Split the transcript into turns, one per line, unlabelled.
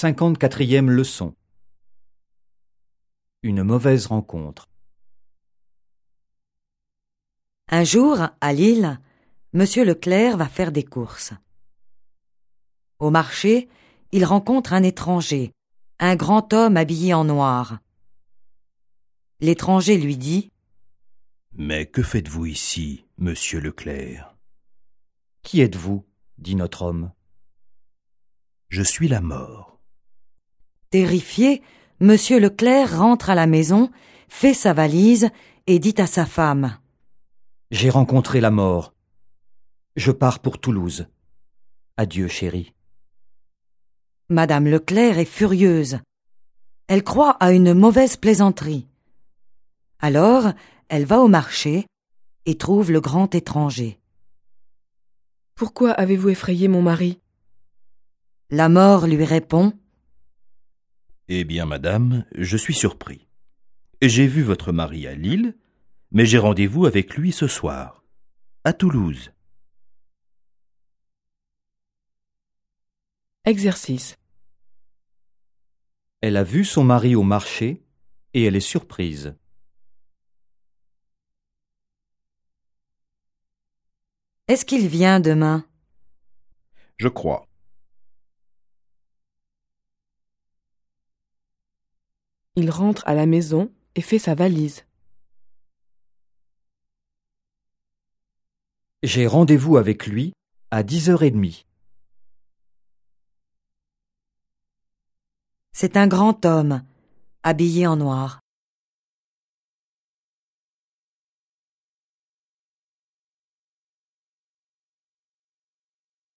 54e leçon. Une mauvaise rencontre.
Un jour, à Lille, Monsieur Leclerc va faire des courses. Au marché, il rencontre un étranger, un grand homme habillé en noir. L'étranger lui dit :
« Mais que faites-vous ici, monsieur Leclerc ? » ?»«
Qui êtes-vous ? dit notre homme. »«
Je suis la mort. »
Terrifié, Monsieur Leclerc rentre à la maison, fait sa valise et dit à sa femme :
« J'ai rencontré la mort. Je pars pour Toulouse. Adieu, chérie. »
Madame Leclerc est furieuse. Elle croit à une mauvaise plaisanterie. Alors, elle va au marché et trouve le grand étranger.
« Pourquoi avez-vous effrayé mon mari ? »
La mort lui répond :
« Eh bien, madame, je suis surpris. J'ai vu votre mari à Lille, mais j'ai rendez-vous avec lui ce soir, à Toulouse. »
Exercice.
Elle a vu son mari au marché et elle est surprise.
Est-ce qu'il vient demain ?
Je crois.
Il rentre à la maison et fait sa valise.
J'ai rendez-vous avec lui à 10h30.
C'est un grand homme, habillé en noir.